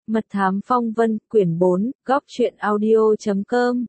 Mật thám phong vân, quyển 4, góc truyện audio.com.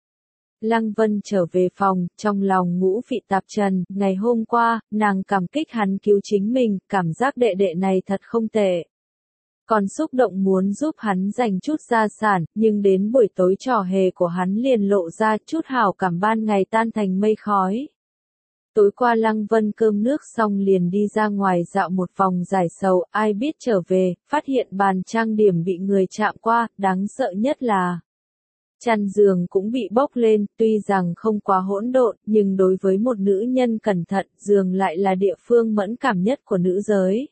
Lăng Vân trở về phòng, trong lòng ngũ vị tạp trần, ngày hôm qua, nàng cảm kích hắn cứu chính mình, cảm giác đệ đệ này thật không tệ. Còn xúc động muốn giúp hắn dành chút gia sản, nhưng đến buổi tối trò hề của hắn liền lộ ra chút hảo cảm ban ngày tan thành mây khói. Tối qua Lăng Vân cơm nước xong liền đi ra ngoài dạo một vòng giải sầu, ai biết trở về, phát hiện bàn trang điểm bị người chạm qua, đáng sợ nhất là chăn giường cũng bị bốc lên, tuy rằng không quá hỗn độn, nhưng đối với một nữ nhân cẩn thận, giường lại là địa phương mẫn cảm nhất của nữ giới.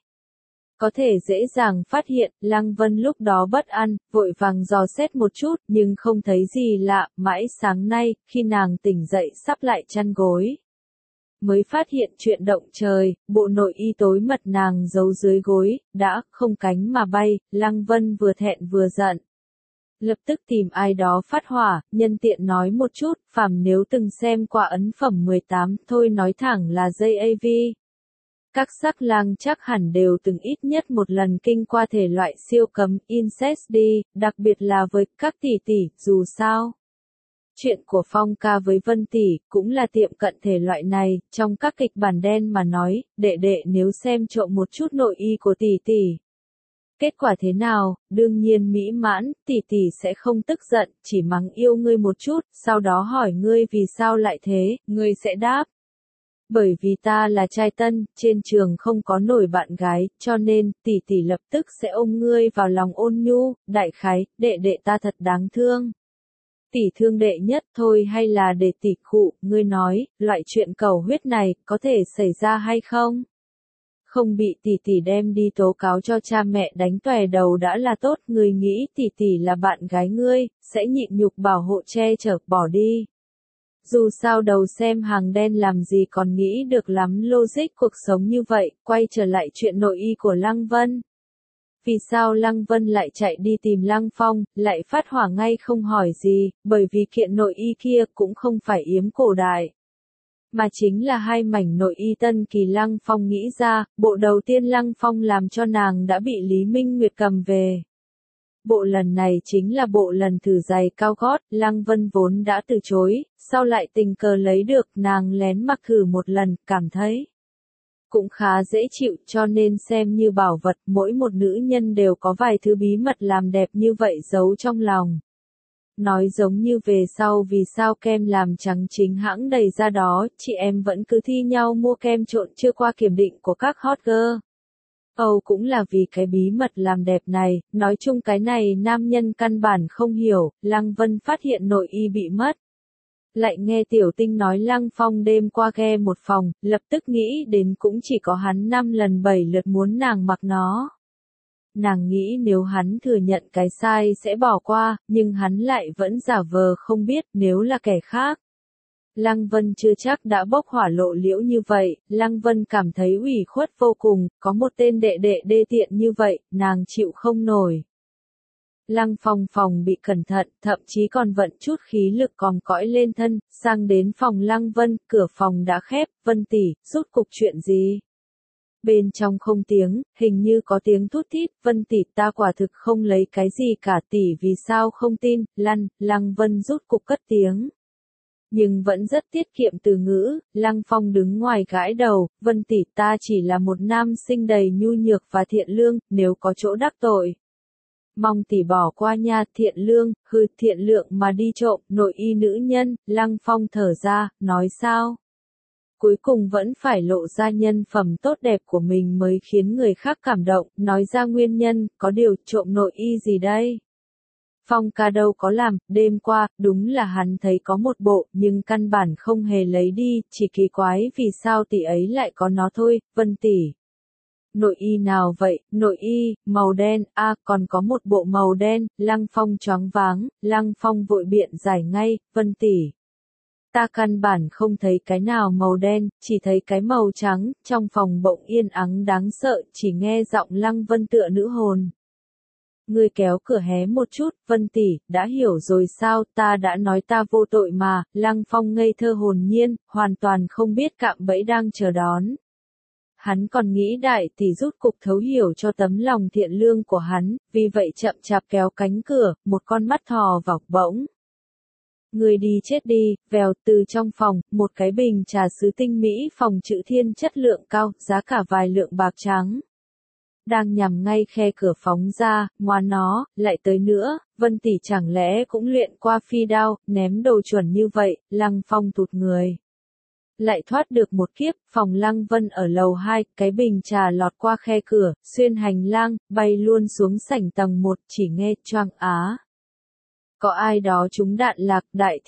Có thể dễ dàng phát hiện, Lăng Vân lúc đó bất an, vội vàng dò xét một chút, nhưng không thấy gì lạ, mãi sáng nay, khi nàng tỉnh dậy sắp lại chăn gối, mới phát hiện chuyện động trời, bộ nội y tối mật nàng giấu dưới gối, đã không cánh mà bay, Lăng Vân vừa thẹn vừa giận. Lập tức tìm ai đó phát hỏa, nhân tiện nói một chút, phàm nếu từng xem qua ấn phẩm 18, thôi nói thẳng là JAV. Các sắc lang chắc hẳn đều từng ít nhất một lần kinh qua thể loại siêu cấm, incest đi, đặc biệt là với các tỷ tỷ, dù sao. Chuyện của Phong ca với Vân tỷ cũng là tiệm cận thể loại này, trong các kịch bản đen mà nói, đệ đệ nếu xem trộm một chút nội y của tỷ tỷ. Kết quả thế nào, đương nhiên mỹ mãn, tỷ tỷ sẽ không tức giận, chỉ mắng yêu ngươi một chút, sau đó hỏi ngươi vì sao lại thế, ngươi sẽ đáp. Bởi vì ta là trai tân, trên trường không có nổi bạn gái, cho nên, tỷ tỷ lập tức sẽ ôm ngươi vào lòng ôn nhu, đại khái, đệ đệ ta thật đáng thương. Tỷ thương đệ nhất thôi hay là để tỷ khụ, ngươi nói, loại chuyện cầu huyết này, có thể xảy ra hay không? Không bị tỷ tỷ đem đi tố cáo cho cha mẹ đánh tòe đầu đã là tốt, ngươi nghĩ tỷ tỷ là bạn gái ngươi, sẽ nhịn nhục bảo hộ che chở, bỏ đi. Dù sao đầu xem hàng đen làm gì còn nghĩ được lắm logic cuộc sống như vậy, quay trở lại chuyện nội y của Lăng Vân. Vì sao Lăng Vân lại chạy đi tìm Lăng Phong, lại phát hỏa ngay không hỏi gì, bởi vì kiện nội y kia cũng không phải yếm cổ đại. Mà chính là hai mảnh nội y tân kỳ Lăng Phong nghĩ ra, bộ đầu tiên Lăng Phong làm cho nàng đã bị Lý Minh Nguyệt cầm về. Bộ lần này chính là bộ lần thử giày cao gót, Lăng Vân vốn đã từ chối, sau lại tình cờ lấy được, nàng lén mặc thử một lần, cảm thấy cũng khá dễ chịu, cho nên xem như bảo vật, mỗi một nữ nhân đều có vài thứ bí mật làm đẹp như vậy giấu trong lòng. Nói giống như về sau vì sao kem làm trắng chính hãng đầy ra đó, chị em vẫn cứ thi nhau mua kem trộn chưa qua kiểm định của các hot girl. Cũng là vì cái bí mật làm đẹp này, nói chung cái này nam nhân căn bản không hiểu, Lăng Vân phát hiện nội y bị mất. Lại nghe Tiểu Tinh nói Lăng Phong đêm qua ghe một phòng, lập tức nghĩ đến cũng chỉ có hắn 5 lần 7 lượt muốn nàng mặc nó. Nàng nghĩ nếu hắn thừa nhận cái sai sẽ bỏ qua, nhưng hắn lại vẫn giả vờ không biết nếu là kẻ khác. Lăng Vân chưa chắc đã bốc hỏa lộ liễu như vậy, Lăng Vân cảm thấy ủy khuất vô cùng, có một tên đệ đệ đê tiện như vậy, nàng chịu không nổi. Lăng Phong phòng bị cẩn thận, thậm chí còn vận chút khí lực còm cõi lên thân, sang đến phòng Lăng Vân, cửa phòng đã khép, Vân tỷ, rốt cục chuyện gì? Bên trong không tiếng, hình như có tiếng thút thít, Vân tỷ ta quả thực không lấy cái gì cả tỷ vì sao không tin, Lăng Vân rút cục cất tiếng. Nhưng vẫn rất tiết kiệm từ ngữ, Lăng Phong đứng ngoài gãi đầu, Vân tỷ ta chỉ là một nam sinh đầy nhu nhược và thiện lương, nếu có chỗ đắc tội. Mong tỷ bỏ qua nha, thiện lương, thiện lượng mà đi trộm, nội y nữ nhân, Lăng Phong thở ra, nói sao? Cuối cùng vẫn phải lộ ra nhân phẩm tốt đẹp của mình mới khiến người khác cảm động, nói ra nguyên nhân, có điều trộm nội y gì đây? Phong ca đâu có làm, đêm qua, đúng là hắn thấy có một bộ, nhưng căn bản không hề lấy đi, chỉ kỳ quái vì sao tỷ ấy lại có nó thôi, Vân tỷ. Nội y nào vậy, nội y, màu đen, còn có một bộ màu đen, Lăng Phong choáng váng, Lăng Phong vội biện giải ngay, Vân tỷ. Ta căn bản không thấy cái nào màu đen, chỉ thấy cái màu trắng, trong phòng bỗng yên ắng đáng sợ, chỉ nghe giọng Lăng Vân tựa nữ hồn. Ngươi kéo cửa hé một chút, Vân tỷ, đã hiểu rồi sao, ta đã nói ta vô tội mà, Lăng Phong ngây thơ hồn nhiên, hoàn toàn không biết cạm bẫy đang chờ đón. hắn còn nghĩ đại tỷ rút cục thấu hiểu cho tấm lòng thiện lương của hắn, vì vậy chậm chạp kéo cánh cửa, một con mắt thò vào, bỗng. Người đi chết đi, vèo từ trong phòng, một cái bình trà sứ tinh mỹ phòng chữ thiên chất lượng cao, giá cả vài lượng bạc trắng. Đang nhằm ngay khe cửa phóng ra, ngoan nó, lại tới nữa, Vân tỷ chẳng lẽ cũng luyện qua phi đao, ném đồ chuẩn như vậy, Lăng Phong tụt người. Lại thoát được một kiếp, phòng Lăng Vân ở lầu 2, cái bình trà lọt qua khe cửa, xuyên hành lang, bay luôn xuống sảnh tầng 1, chỉ nghe choang á. Có ai đó trúng đạn lạc,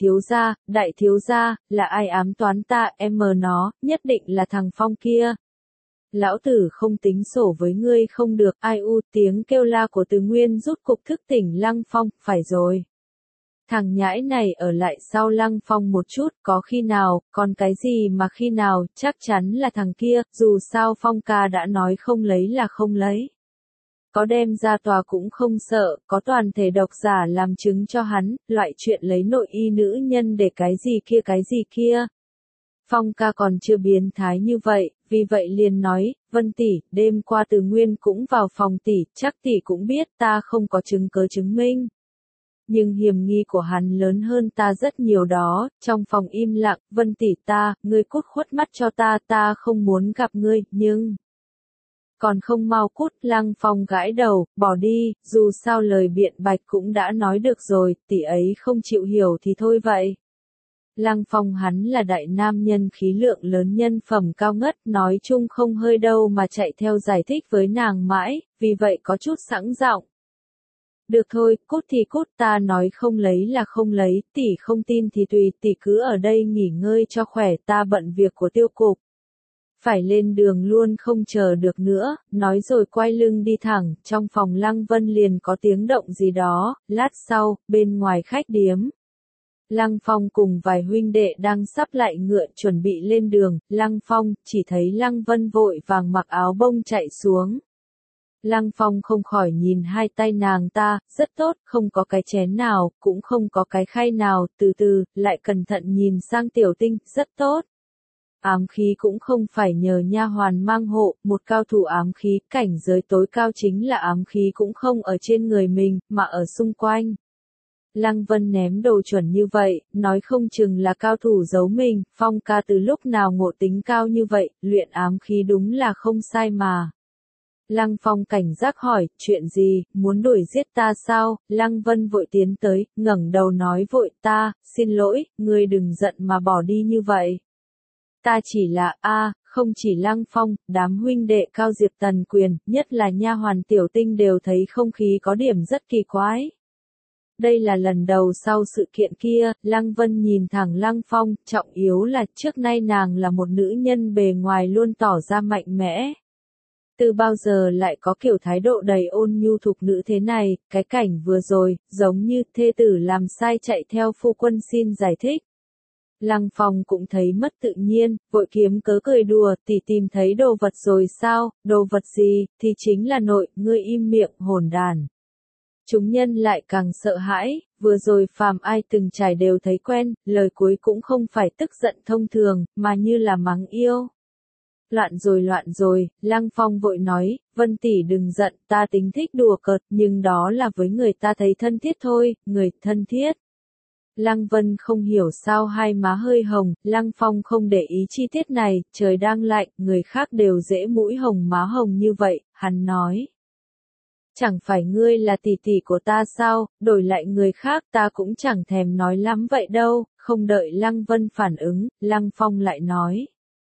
đại thiếu gia, là ai ám toán ta, em mờ nó, nhất định là thằng Phong kia. Lão tử không tính sổ với ngươi không được, ai u, tiếng kêu la của Từ Nguyên rút cục thức tỉnh Lăng Phong, phải rồi. Thằng nhãi này ở lại sau Lăng Phong một chút, có khi nào, còn cái gì mà khi nào, chắc chắn là thằng kia, dù sao Phong ca đã nói không lấy là không lấy. Có đem ra tòa cũng không sợ, có toàn thể độc giả làm chứng cho hắn, loại chuyện lấy nội y nữ nhân để cái gì kia. Phong ca còn chưa biến thái như vậy, vì vậy liền nói, Vân tỷ, đêm qua Từ Nguyên cũng vào phòng tỷ, chắc tỷ cũng biết ta không có chứng cứ chứng minh. Nhưng hiểm nghi của hắn lớn hơn ta rất nhiều đó, trong phòng im lặng, Vân tỷ ngươi cút khuất mắt cho ta không muốn gặp ngươi, nhưng... Còn không mau cút, Lăng Phong gãi đầu, bỏ đi, dù sao lời biện bạch cũng đã nói được rồi, tỷ ấy không chịu hiểu thì thôi vậy. Lăng Phong hắn là đại nam nhân khí lượng lớn nhân phẩm cao ngất, nói chung không hơi đâu mà chạy theo giải thích với nàng mãi, vì vậy có chút sẵn giọng. Được thôi, cút thì cút, ta nói không lấy là không lấy, tỷ không tin thì tùy, tỷ cứ ở đây nghỉ ngơi cho khỏe, ta bận việc của tiêu cục. Phải lên đường luôn không chờ được nữa, nói rồi quay lưng đi thẳng, trong phòng Lăng Vân liền có tiếng động gì đó, lát sau, bên ngoài khách điếm. Lăng Phong cùng vài huynh đệ đang sắp lại ngựa chuẩn bị lên đường, Lăng Phong chỉ thấy Lăng Vân vội vàng mặc áo bông chạy xuống. Lăng Phong không khỏi nhìn hai tay nàng ta, rất tốt, không có cái chén nào, cũng không có cái khay nào, từ từ, lại cẩn thận nhìn sang Tiểu Tinh, rất tốt. Ám khí cũng không phải nhờ nha hoàn mang hộ, một cao thủ ám khí, cảnh giới tối cao chính là ám khí cũng không ở trên người mình, mà ở xung quanh. Lăng Vân ném đồ chuẩn như vậy, nói không chừng là cao thủ giấu mình, Phong ca từ lúc nào ngộ tính cao như vậy, luyện ám khí đúng là không sai mà. Lăng Phong cảnh giác hỏi, chuyện gì, muốn đuổi giết ta sao? Lăng Vân vội tiến tới, ngẩng đầu nói vội, xin lỗi, ngươi đừng giận mà bỏ đi như vậy. Ta chỉ là, không chỉ Lăng Phong, đám huynh đệ Cao Diệp Tần Quyền, nhất là nha hoàn Tiểu Tinh đều thấy không khí có điểm rất kỳ quái. Đây là lần đầu sau sự kiện kia, Lăng Vân nhìn thẳng Lăng Phong, trọng yếu là trước nay nàng là một nữ nhân bề ngoài luôn tỏ ra mạnh mẽ. Từ bao giờ lại có kiểu thái độ đầy ôn nhu thục nữ thế này, cái cảnh vừa rồi, giống như thê tử làm sai chạy theo phu quân xin giải thích. Lăng Phong cũng thấy mất tự nhiên, vội kiếm cớ cười đùa, tỷ tìm thấy đồ vật rồi sao, đồ vật gì, thì chính là nội, ngươi im miệng, hỗn đàn. Chúng nhân lại càng sợ hãi, vừa rồi phàm ai từng trải đều thấy quen, lời cuối cũng không phải tức giận thông thường, mà như là mắng yêu. Loạn rồi, Lăng Phong vội nói, Vân tỷ đừng giận, ta tính thích đùa cợt, nhưng đó là với người ta thấy thân thiết thôi, người thân thiết. Lăng Vân không hiểu sao hai má hơi hồng, Lăng Phong không để ý chi tiết này, trời đang lạnh, người khác đều dễ mũi hồng má hồng như vậy, hắn nói. Chẳng phải ngươi là tỷ tỷ của ta sao, đổi lại người khác ta cũng chẳng thèm nói lắm vậy đâu, không đợi Lăng Vân phản ứng, Lăng Phong lại nói.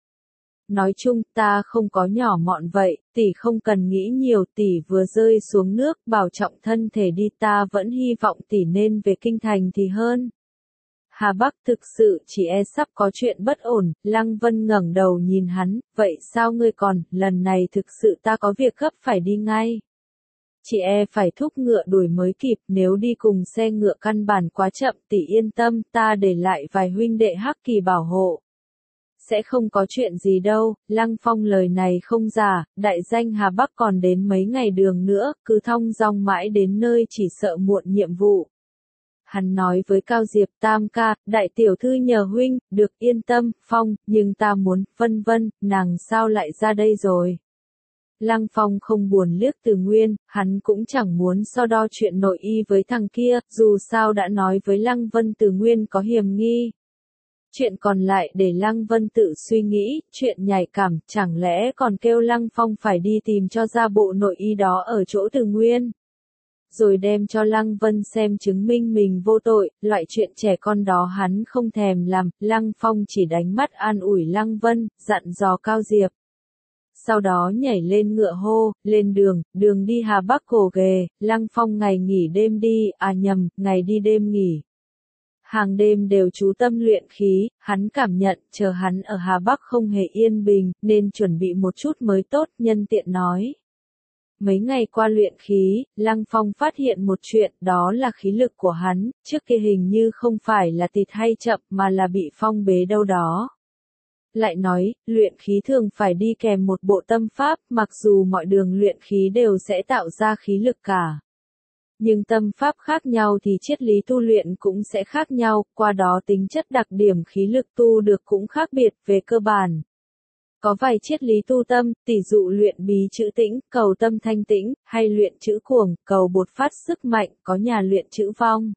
Nói chung ta không có nhỏ mọn vậy, tỷ không cần nghĩ nhiều, tỷ vừa rơi xuống nước, bảo trọng thân thể đi, ta vẫn hy vọng tỷ nên về kinh thành thì hơn. Hà Bắc thực sự chỉ sắp có chuyện bất ổn, Lăng Vân ngẩng đầu nhìn hắn, vậy sao ngươi còn, lần này thực sự ta có việc gấp phải đi ngay. Chị phải thúc ngựa đuổi mới kịp, nếu đi cùng xe ngựa căn bản quá chậm, tỷ yên tâm, ta để lại vài huynh đệ Hắc Kỳ bảo hộ. Sẽ không có chuyện gì đâu, Lăng Phong lời này không giả, đại danh Hà Bắc còn đến mấy ngày đường nữa, cứ thong dong mãi đến nơi chỉ sợ muộn nhiệm vụ. hắn nói với Cao Diệp, Tam ca, đại tiểu thư nhờ huynh, được yên tâm, Phong, nhưng ta muốn, vân vân, nàng sao lại ra đây rồi. Lăng Phong không buồn liếc Từ Nguyên, hắn cũng chẳng muốn so đo chuyện nội y với thằng kia, dù sao đã nói với Lăng Vân Từ Nguyên có hiềm nghi. Chuyện còn lại để Lăng Vân tự suy nghĩ, chuyện nhạy cảm, chẳng lẽ còn kêu Lăng Phong phải đi tìm cho ra bộ nội y đó ở chỗ Từ Nguyên. Rồi đem cho Lăng Vân xem chứng minh mình vô tội, loại chuyện trẻ con đó hắn không thèm làm, Lăng Phong chỉ đánh mắt an ủi Lăng Vân, dặn dò Cao Diệp. Sau đó nhảy lên ngựa hô, lên đường, đường đi Hà Bắc Cổ Ghề, Lăng Phong ngày nghỉ đêm đi, ngày đi đêm nghỉ. Hàng đêm đều chú tâm luyện khí, hắn cảm nhận, chờ hắn ở Hà Bắc không hề yên bình, nên chuẩn bị một chút mới tốt, nhân tiện nói. Mấy ngày qua luyện khí, Lăng Phong phát hiện một chuyện, đó là khí lực của hắn, trước kia hình như không phải là tịt hay chậm mà là bị phong bế đâu đó. Lại nói, luyện khí thường phải đi kèm một bộ tâm pháp, mặc dù mọi đường luyện khí đều sẽ tạo ra khí lực cả. Nhưng tâm pháp khác nhau thì triết lý tu luyện cũng sẽ khác nhau, qua đó tính chất đặc điểm khí lực tu được cũng khác biệt về cơ bản. Có vài triết lý tu tâm, tỷ dụ luyện bí chữ tĩnh, cầu tâm thanh tĩnh, hay luyện chữ cuồng, cầu bột phát sức mạnh, có nhà luyện chữ vong.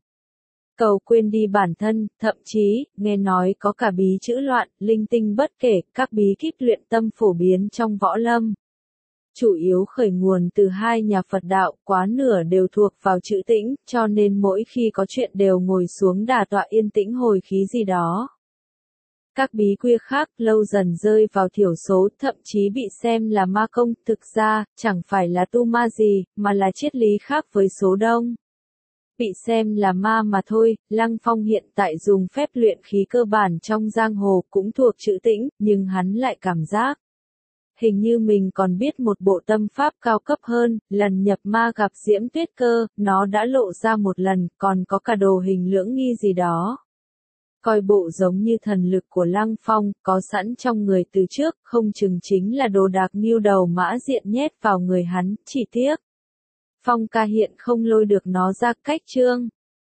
Cầu quên đi bản thân, thậm chí, nghe nói có cả bí chữ loạn, linh tinh bất kể, các bí kíp luyện tâm phổ biến trong võ lâm. Chủ yếu khởi nguồn từ hai nhà Phật đạo, quá nửa đều thuộc vào chữ tĩnh, cho nên mỗi khi có chuyện đều ngồi xuống đả tọa yên tĩnh hồi khí gì đó. Các bí quyết khác lâu dần rơi vào thiểu số, thậm chí bị xem là ma công, thực ra, chẳng phải là tu ma gì, mà là triết lý khác với số đông. Bị xem là ma mà thôi, Lăng Phong hiện tại dùng phép luyện khí cơ bản trong giang hồ cũng thuộc chữ tĩnh, nhưng hắn lại cảm giác. Hình như mình còn biết một bộ tâm pháp cao cấp hơn, lần nhập ma gặp Diễm Tuyết Cơ, nó đã lộ ra một lần, còn có cả đồ hình lưỡng nghi gì đó. Coi bộ giống như thần lực của Lăng Phong, có sẵn trong người từ trước, không chừng chính là đồ đạc nghiêu đầu mã diện nhét vào người hắn, chỉ tiếc. Phong ca hiện không lôi được nó ra cách chương.